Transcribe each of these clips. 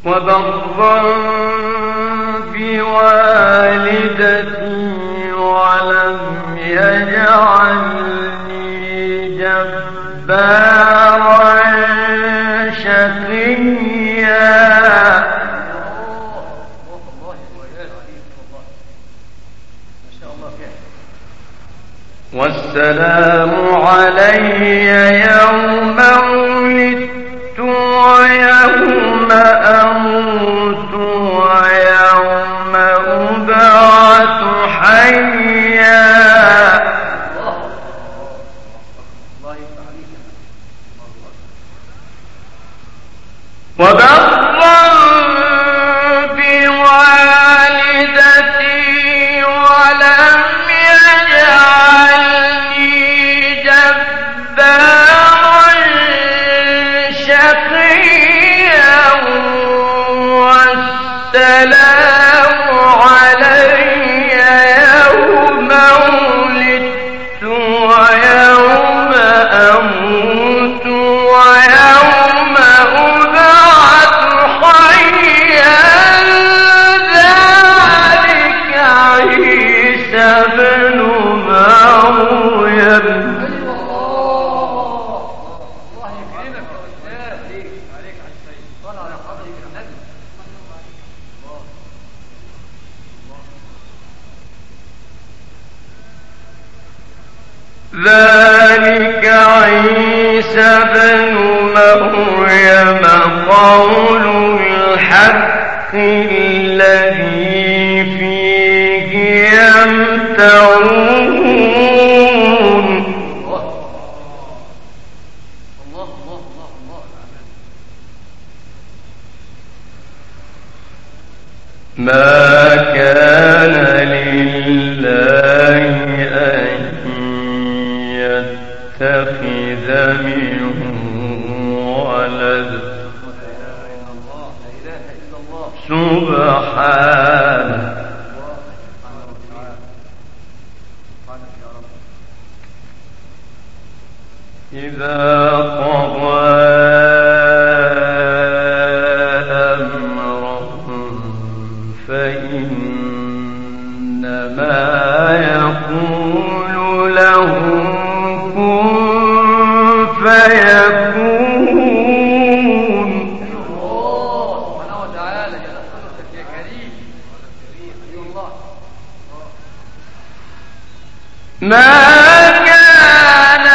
وبرا بوالدتي ولم يجعلني جبارا شقيا. والسلام علي يوم ولدت ويوم أموت ويوم أبعث حيا. وبرا بوالدتي ولم يجعلني جبارا شقيا. والسلام علي يوم ولدت ويوم أموت ويوم أبعث حيا. ذلك عيسى بن مريم. ذلك عيسى بن مريم قول الحق الذي فيه يمترون. ما كان لله أن يتخذ من ولد سبحانه إذا قضى أمرا فإنما يقول له كن فيكون. سبحانه وتعالى يا كريم. ما كان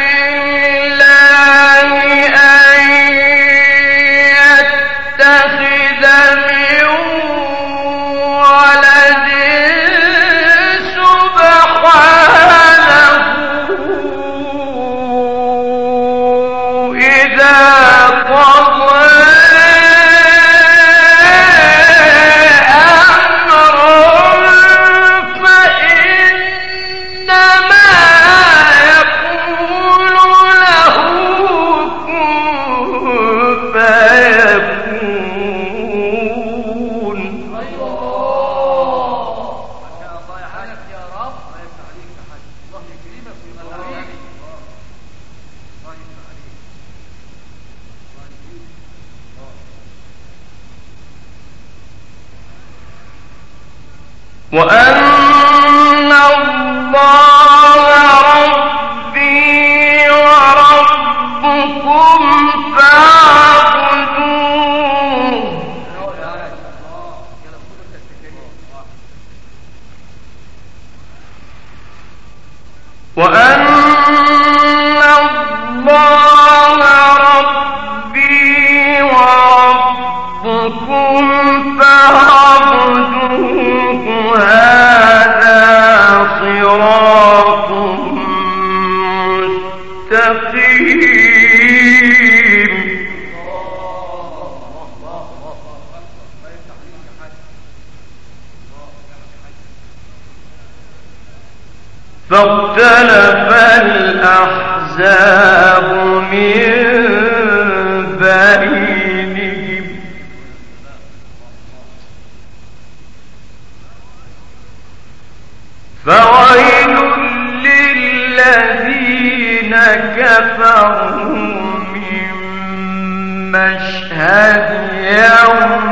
لله أن يتخذ من ولد سبحانه إذا قضى وأن الله ربي وربكم فاعبدوه. وأن الله ربي وربكم فاعبدوه. هذا صراط مستقيم. فاختلف الأحزاب من بينهم فويل للذين كفروا من مشهد يوم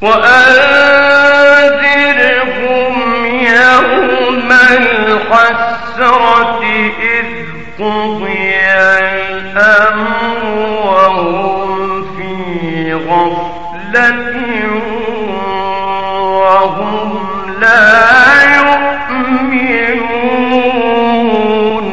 وأنذرهم يوم الحسرة إذ قضي الأمر وهم في غفلة وهم لا يؤمنون.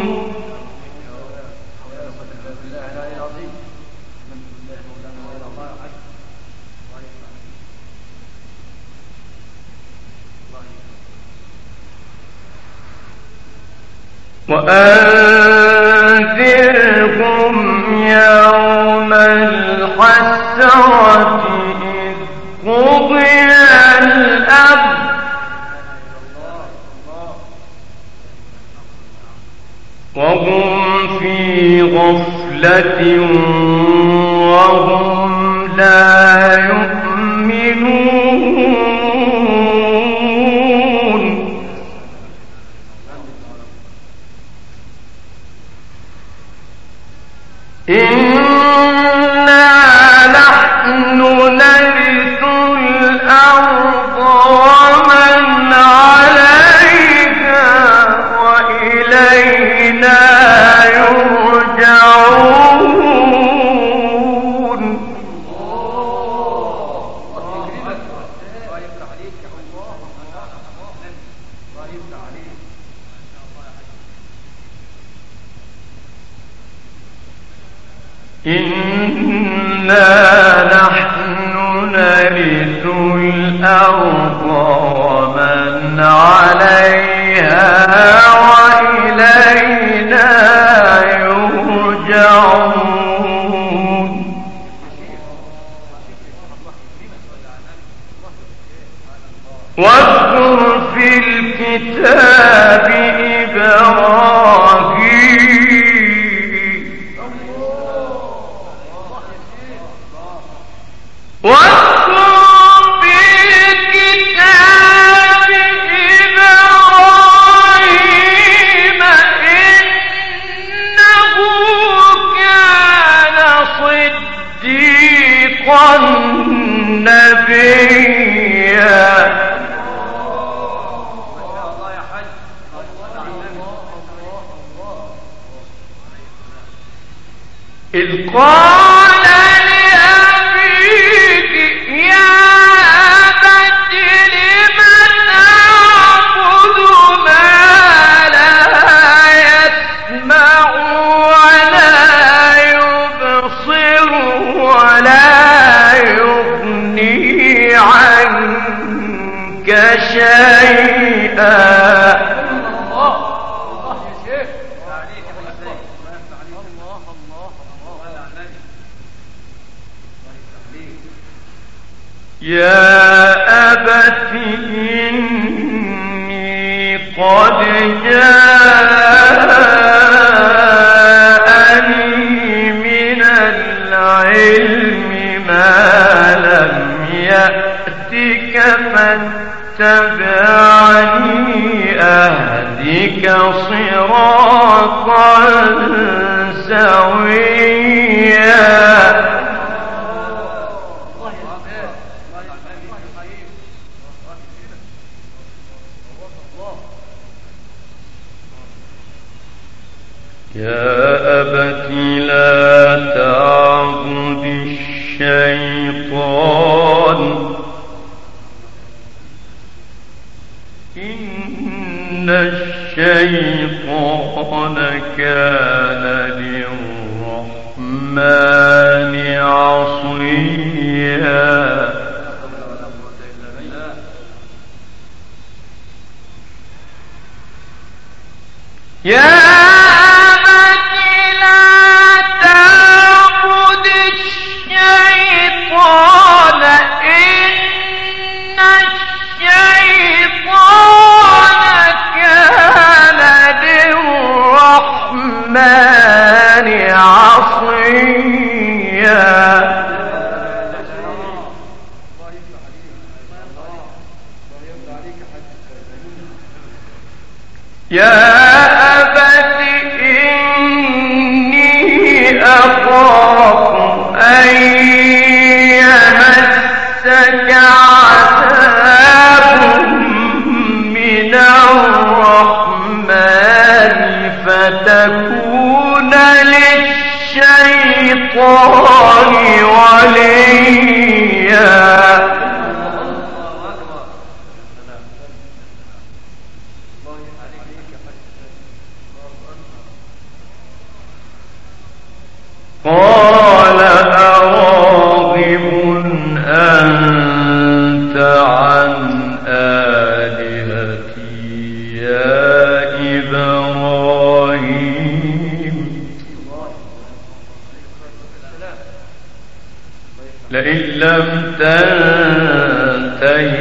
وأنذرهم يوم الحسرة إذ قضي الأمر وهم في غفلة وهم لا يؤمنون. إنا نحن نرث الأرض ومن عليها وإلينا يرجعون. إنا نحن نرث الأرض ومن عليها وإلينا يرجعون. واذكر في الكتاب إبراهيم إنه كان صديقا نبيا. إذ قال لأبيه يا أبت لم تعبد ما لا يسمع ولا يبصر ولا يغني عنك شيئا. يا أبت إني قد جاءني من العلم ما لم يأتك فاتبعني أهدك صراطا سويا. يا أبت لا تعبد الشيطان إن الشيطان كان للرحمن عصيا. يا أبت لا تعبد الشيطان إن الشيطان كان للرحمن عصيا. يا أبت إني أخاف أن يمسك الشيطان وليا. قال أراغب أنت عن آلهتي يا إبراهيم لئن لم تنته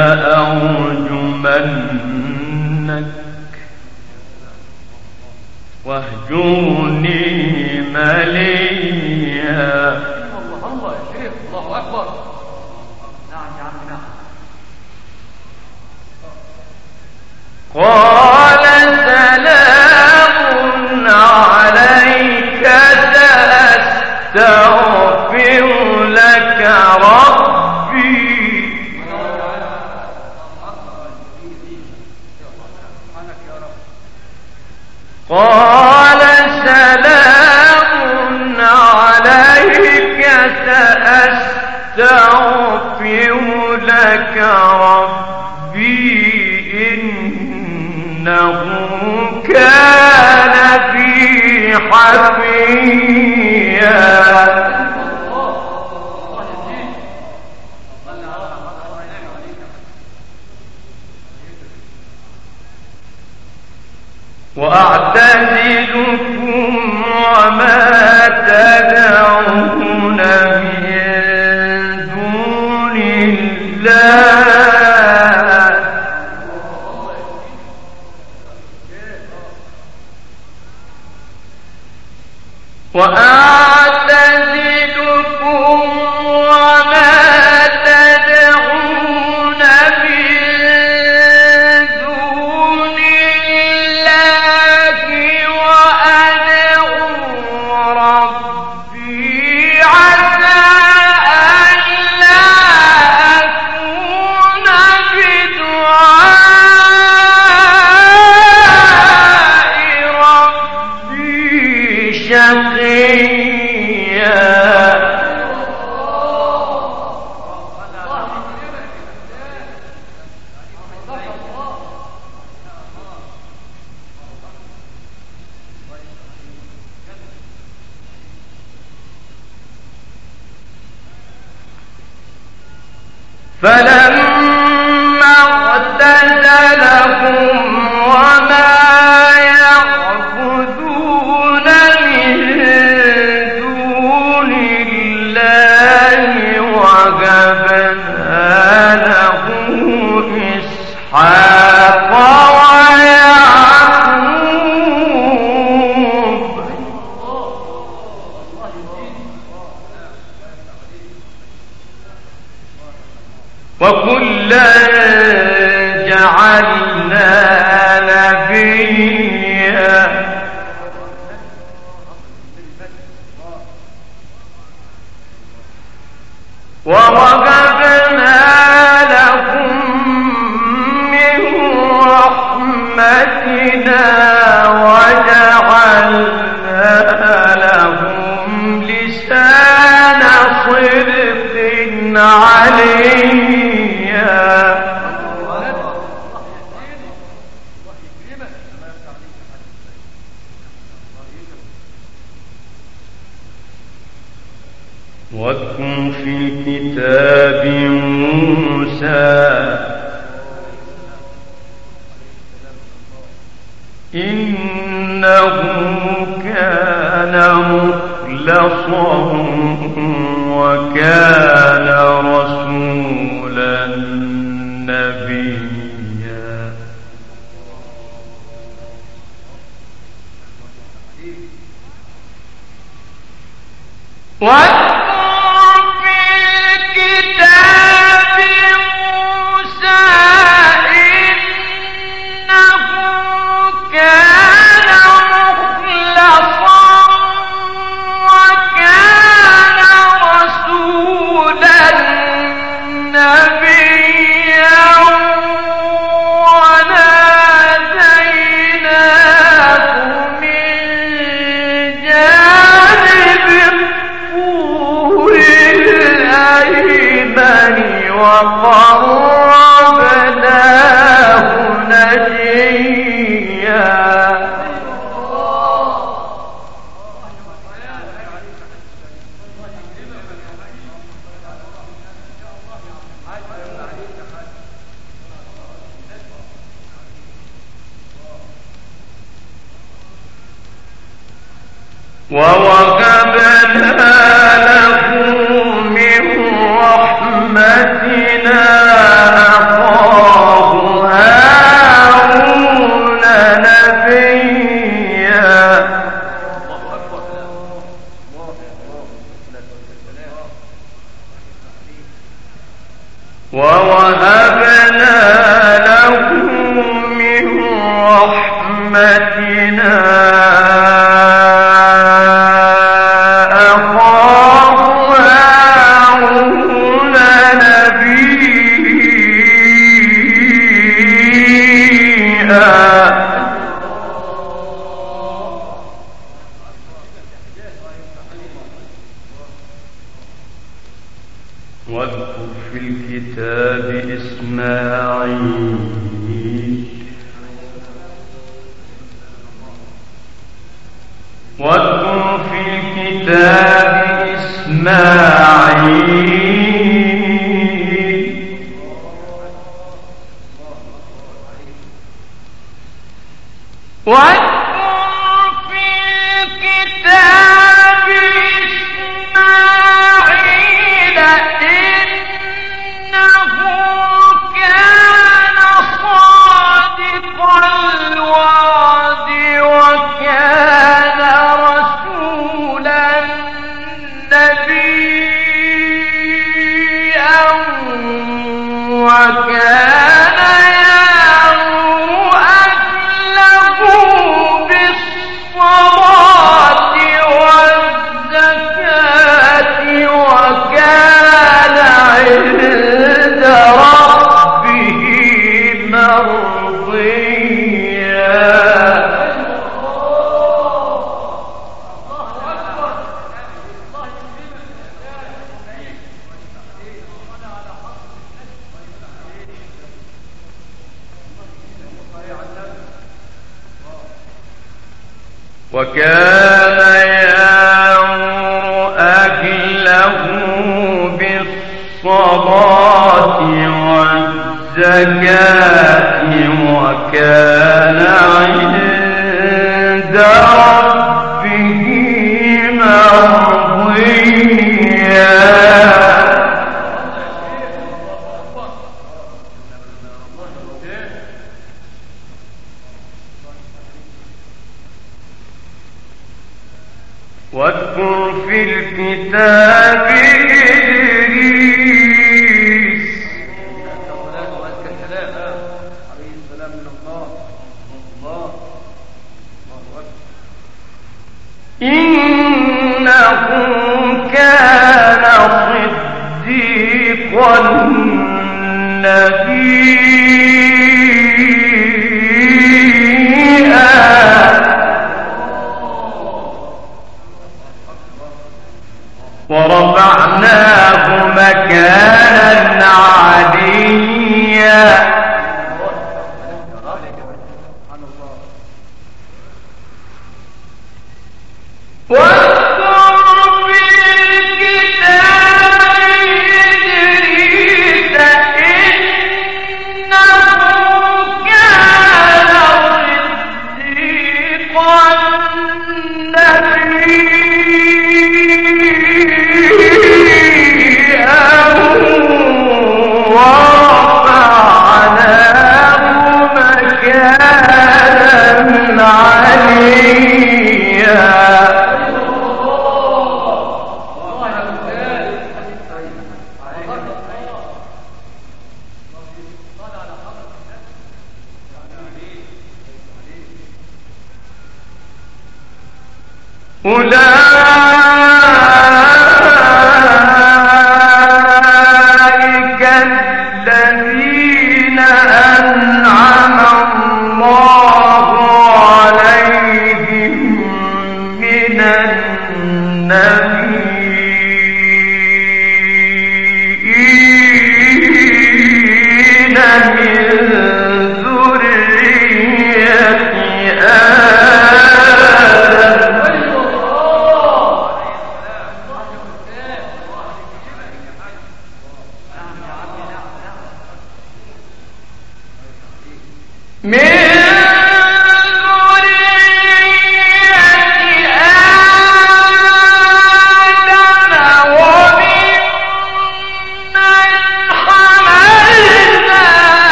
لأرجمنك واهجرني مليا. الله يا شيخ، الله أكبر. نعم يا عم نعم. قال سلام عليك سأستغفر لك ربي. قال سلام عليك سأستغفر لك ربي إنه كان بي حفيا. وأعتزلكم وما تدعون من دون الله وأعتزلكم وما تدعون من دون الله وأدعو ربي عسى ألا أكون بدعاء ربي شقيا. فلما اعتزلهم وما يعبدون من دون الله وهبنا له إسحاق ويعقوب وكلا جعلنا نبيا ووهبنا لهم من رحمتنا وجعلنا لهم لسان صدق عليا. واذكر في الكتاب موسى إنه كان مخلصا وكان رسولا نبيا. واذكر في الكتاب موسى إنه كان مخلصا وكان رسولا نبيا وناديناه من جانب ووهبنا له من رحمتنا أخاه هارون نبيا ووهبنا له من رحمتنا واذكر في الكتاب إسماعيل واذكر في الكتاب إسماعيل وكان يأمر أهله بالصلاة والزكاة وكان عند ربه مرضيا واذكر في الكتاب إدريس إنه كان صديقا نبيا ورفعناه مكانا عليا الله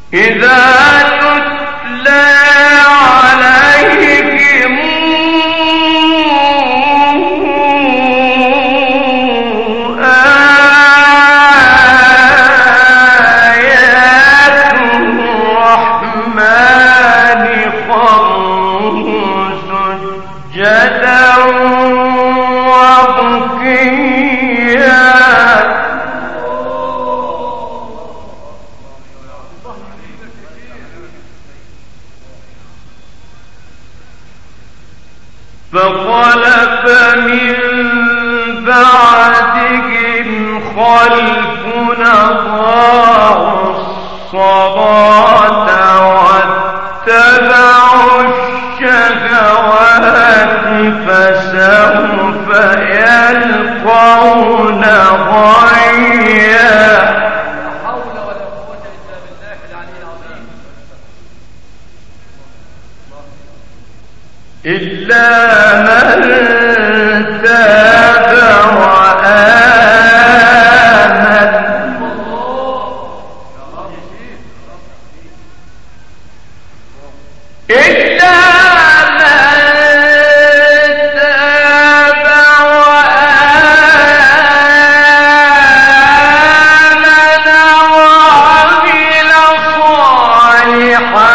إذا تتلى عليهم آيات الرحمن خروا سجدا وبكيا فخلف من بعدهم خلف أضاعوا الصلاة واتبعوا الشهوات فسوف يلقون غيا. إلا من تاب وآمن إلا من تاب وآمن وعمل صالحا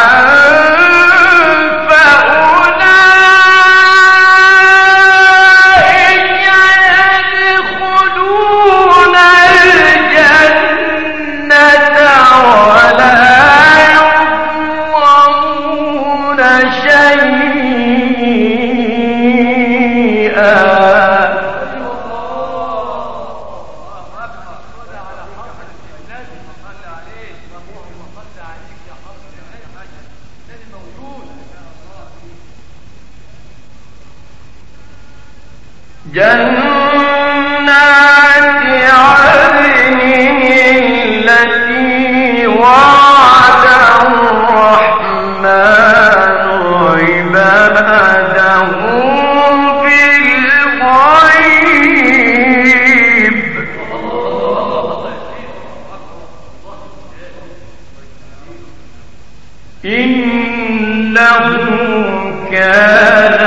جنات عدن التي وعد الرحمن عباده بالغيب إنه كان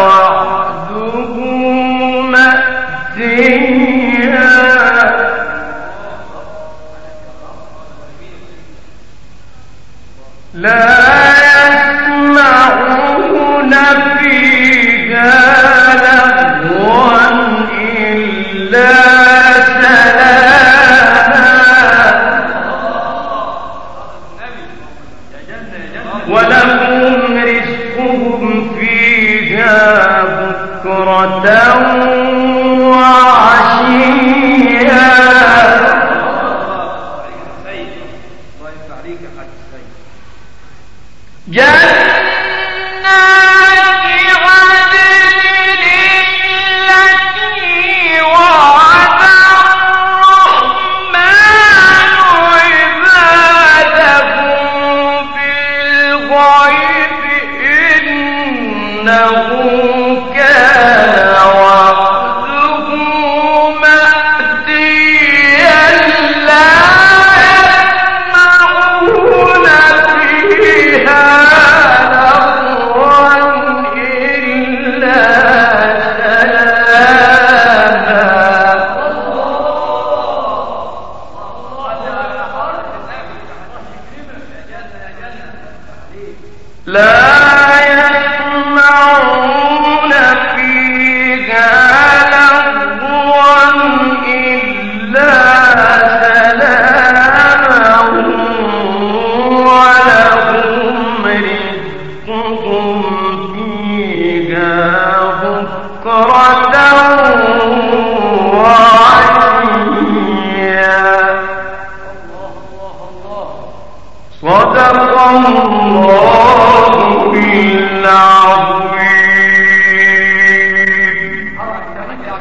لا يسمعون فيها لغوا إلا سلاما ولهم رزقهم فيها بكرة وعشيا. جنات عدن التي وعد الرحمن عباده بالغيب إنه كان وعده مأتيا لا يسمعون فيها لا